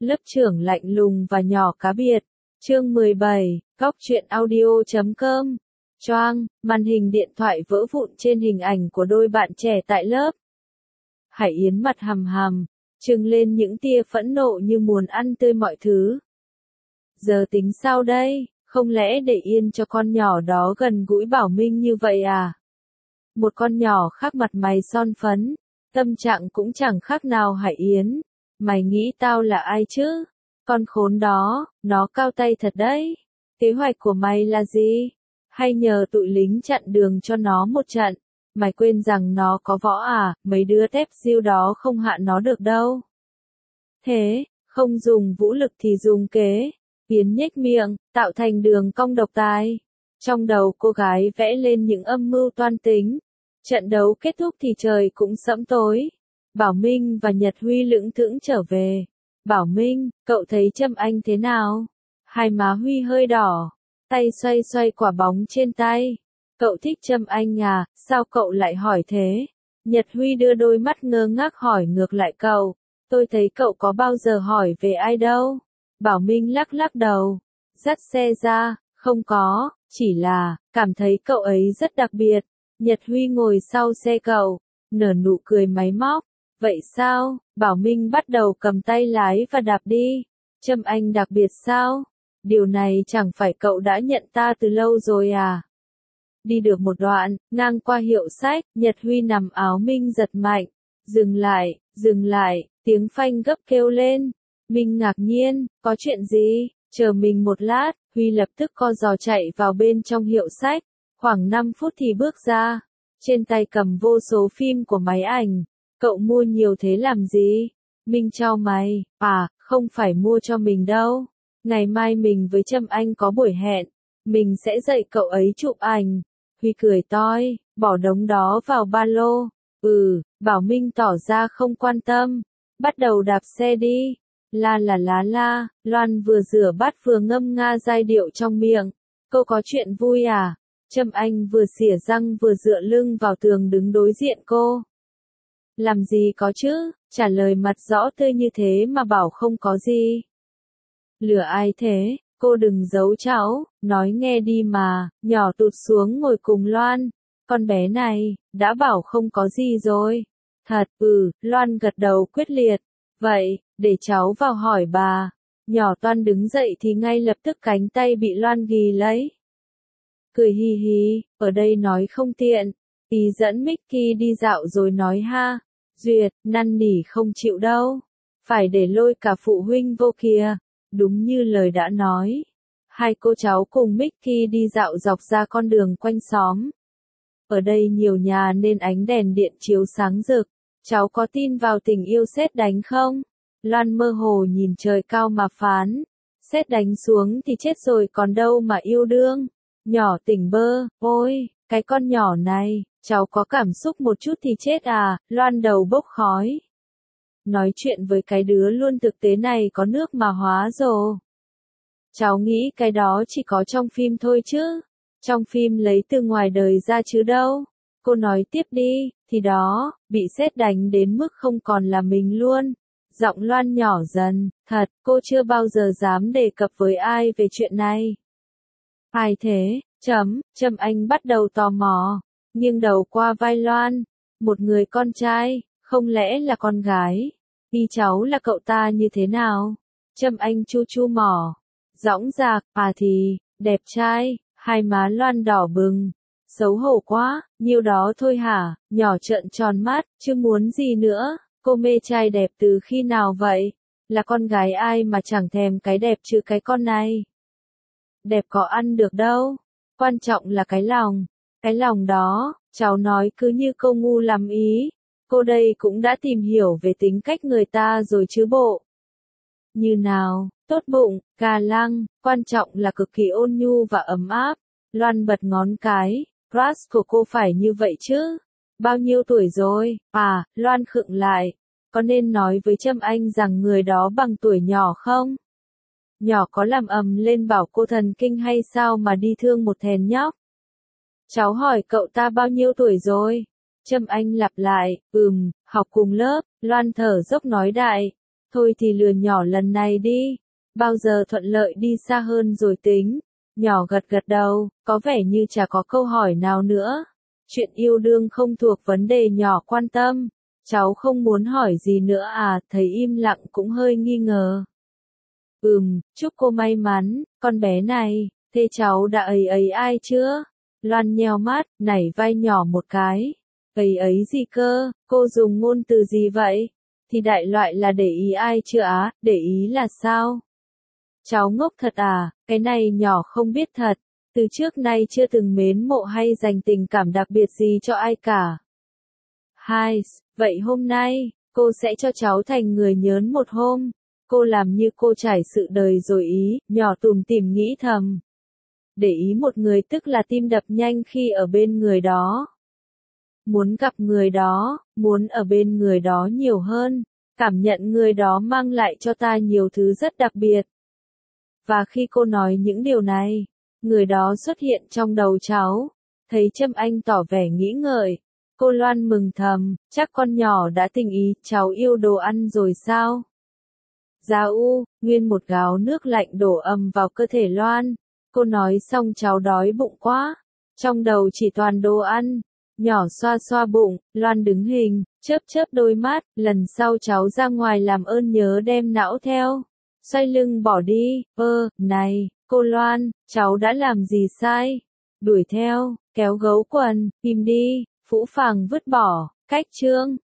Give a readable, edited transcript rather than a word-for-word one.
Lớp trưởng lạnh lùng và nhỏ cá biệt. Chương 17, Góc truyện audio.com. Choang, màn hình điện thoại vỡ vụn trên hình ảnh của đôi bạn trẻ tại lớp. Hải Yến mặt hằm hằm, trừng lên những tia phẫn nộ như muốn ăn tươi mọi thứ. Giờ tính sao đây, không lẽ để yên cho con nhỏ đó gần gũi Bảo Minh như vậy à? Một con nhỏ khác mặt mày son phấn, tâm trạng cũng chẳng khác nào Hải Yến. Mày nghĩ tao là ai chứ? Con khốn đó, nó cao tay thật đấy. Kế hoạch của mày là gì? Hay nhờ tụi lính chặn đường cho nó một trận? Mày quên rằng nó có võ à, mấy đứa tép diêu đó không hạ nó được đâu. Thế, không dùng vũ lực thì dùng kế. Yến nhếch miệng, tạo thành đường cong độc tài. Trong đầu cô gái vẽ lên những âm mưu toan tính. Trận đấu kết thúc thì trời cũng sẫm tối. Bảo Minh và Nhật Huy lững thững trở về. Bảo Minh, cậu thấy Trâm Anh thế nào? Hai má Huy hơi đỏ, tay xoay xoay quả bóng trên tay. Cậu thích Trâm Anh à, sao cậu lại hỏi thế? Nhật Huy đưa đôi mắt ngơ ngác hỏi ngược lại cậu. Tôi thấy cậu có bao giờ hỏi về ai đâu. Bảo Minh lắc lắc đầu, dắt xe ra, không có, chỉ là, cảm thấy cậu ấy rất đặc biệt. Nhật Huy ngồi sau xe cậu, nở nụ cười máy móc. Vậy sao? Bảo Minh bắt đầu cầm tay lái và đạp đi. Trâm Anh đặc biệt sao? Điều này chẳng phải cậu đã nhận ta từ lâu rồi à? Đi được một đoạn, ngang qua hiệu sách, Nhật Huy nằm áo Minh giật mạnh. Dừng lại, tiếng phanh gấp kêu lên. Minh ngạc nhiên, có chuyện gì? Chờ mình một lát, Huy lập tức co giò chạy vào bên trong hiệu sách. Khoảng 5 phút thì bước ra. Trên tay cầm vô số phim của máy ảnh. Cậu mua nhiều thế làm gì? Minh chau mày, không phải mua cho mình đâu. Ngày mai mình với Trâm Anh có buổi hẹn. Mình sẽ dạy cậu ấy chụp ảnh. Huy cười toi, bỏ đống đó vào ba lô. Bảo Minh tỏ ra không quan tâm. Bắt đầu đạp xe đi. La la la la, Loan vừa rửa bát vừa ngâm nga giai điệu trong miệng. Cô có chuyện vui à? Trâm Anh vừa xỉa răng vừa dựa lưng vào tường đứng đối diện cô. Làm gì có chứ, trả lời mặt rõ tươi như thế mà bảo không có gì. Lừa ai thế, cô đừng giấu cháu, nói nghe đi mà, nhỏ tụt xuống ngồi cùng Loan. Con bé này, đã bảo không có gì rồi. Thật, Loan gật đầu quyết liệt. Vậy, để cháu vào hỏi bà. Nhỏ toan đứng dậy thì ngay lập tức cánh tay bị Loan ghì lấy. Cười hi hi, ở đây nói không tiện. Ý dẫn Mickey đi dạo rồi nói ha. Duyệt, năn nỉ không chịu đâu. Phải để lôi cả phụ huynh vô kìa. Đúng như lời đã nói. Hai cô cháu cùng Mickey đi dạo dọc ra con đường quanh xóm. Ở đây nhiều nhà nên ánh đèn điện chiếu sáng rực. Cháu có tin vào tình yêu sét đánh không? Loan mơ hồ nhìn trời cao mà phán. Sét đánh xuống thì chết rồi còn đâu mà yêu đương. Nhỏ tỉnh bơ, ôi, cái con nhỏ này, cháu có cảm xúc một chút thì chết à, Loan đầu bốc khói. Nói chuyện với cái đứa luôn thực tế này có nước mà hóa rồ. Cháu nghĩ cái đó chỉ có trong phim thôi chứ. Trong phim lấy từ ngoài đời ra chứ đâu. Cô nói tiếp đi, thì đó, bị sét đánh đến mức không còn là mình luôn. Giọng Loan nhỏ dần, thật, cô chưa bao giờ dám đề cập với ai về chuyện này. Ai thế? Trâm Anh bắt đầu tò mò, nghiêng đầu qua vai Loan. Một người con trai, không lẽ là con gái? Ý cháu là cậu ta như thế nào? Trâm Anh chu chu mỏ, dõng dạc, thì, đẹp trai, hai má Loan đỏ bừng. Xấu hổ quá, nhiêu đó thôi hả? Nhỏ trợn tròn mắt, chứ muốn gì nữa? Cô mê trai đẹp từ khi nào vậy? Là con gái ai mà chẳng thèm cái đẹp chứ cái con này. Đẹp có ăn được đâu. Quan trọng là cái lòng. Cái lòng đó, cháu nói cứ như câu ngu lắm ý. Cô đây cũng đã tìm hiểu về tính cách người ta rồi chứ bộ. Như nào, tốt bụng, ga lăng, quan trọng là cực kỳ ôn nhu và ấm áp. Loan bật ngón cái, crush của cô phải như vậy chứ. Bao nhiêu tuổi rồi? Loan khựng lại. Có nên nói với Trâm Anh rằng người đó bằng tuổi nhỏ không? Nhỏ có làm ầm lên bảo cô thần kinh hay sao mà đi thương một thèn nhóc? Cháu hỏi cậu ta bao nhiêu tuổi rồi? Trâm Anh lặp lại, học cùng lớp, Loan thở dốc nói đại. Thôi thì lừa nhỏ lần này đi, bao giờ thuận lợi đi xa hơn rồi tính. Nhỏ gật gật đầu, có vẻ như chả có câu hỏi nào nữa. Chuyện yêu đương không thuộc vấn đề nhỏ quan tâm. Cháu không muốn hỏi gì nữa à, thấy im lặng cũng hơi nghi ngờ. Chúc cô may mắn, con bé này, thế cháu đã ấy ai chưa? Loan nheo mắt, nảy vai nhỏ một cái. Ấy gì cơ, cô dùng ngôn từ gì vậy? Thì đại loại là để ý ai chưa á, để ý là sao? Cháu ngốc thật à, cái này nhỏ không biết thật, từ trước nay chưa từng mến mộ hay dành tình cảm đặc biệt gì cho ai cả. Vậy hôm nay, cô sẽ cho cháu thành người nhớn một hôm. Cô làm như cô trải sự đời rồi ý, nhỏ tủm tỉm nghĩ thầm. Để ý một người tức là tim đập nhanh khi ở bên người đó. Muốn gặp người đó, muốn ở bên người đó nhiều hơn, cảm nhận người đó mang lại cho ta nhiều thứ rất đặc biệt. Và khi cô nói những điều này, người đó xuất hiện trong đầu cháu, thấy Trâm Anh tỏ vẻ nghĩ ngợi. Cô Loan mừng thầm, chắc con nhỏ đã tình ý, cháu yêu đồ ăn rồi sao? Dạ nguyên một gáo nước lạnh đổ ầm vào cơ thể Loan. Cô nói xong cháu đói bụng quá. Trong đầu chỉ toàn đồ ăn. Nhỏ xoa xoa bụng, Loan đứng hình, chớp chớp đôi mắt, lần sau cháu ra ngoài làm ơn nhớ đem não theo. Xoay lưng bỏ đi, này, cô Loan, cháu đã làm gì sai? Đuổi theo, kéo gấu quần, im đi, phũ phàng vứt bỏ, cách chương.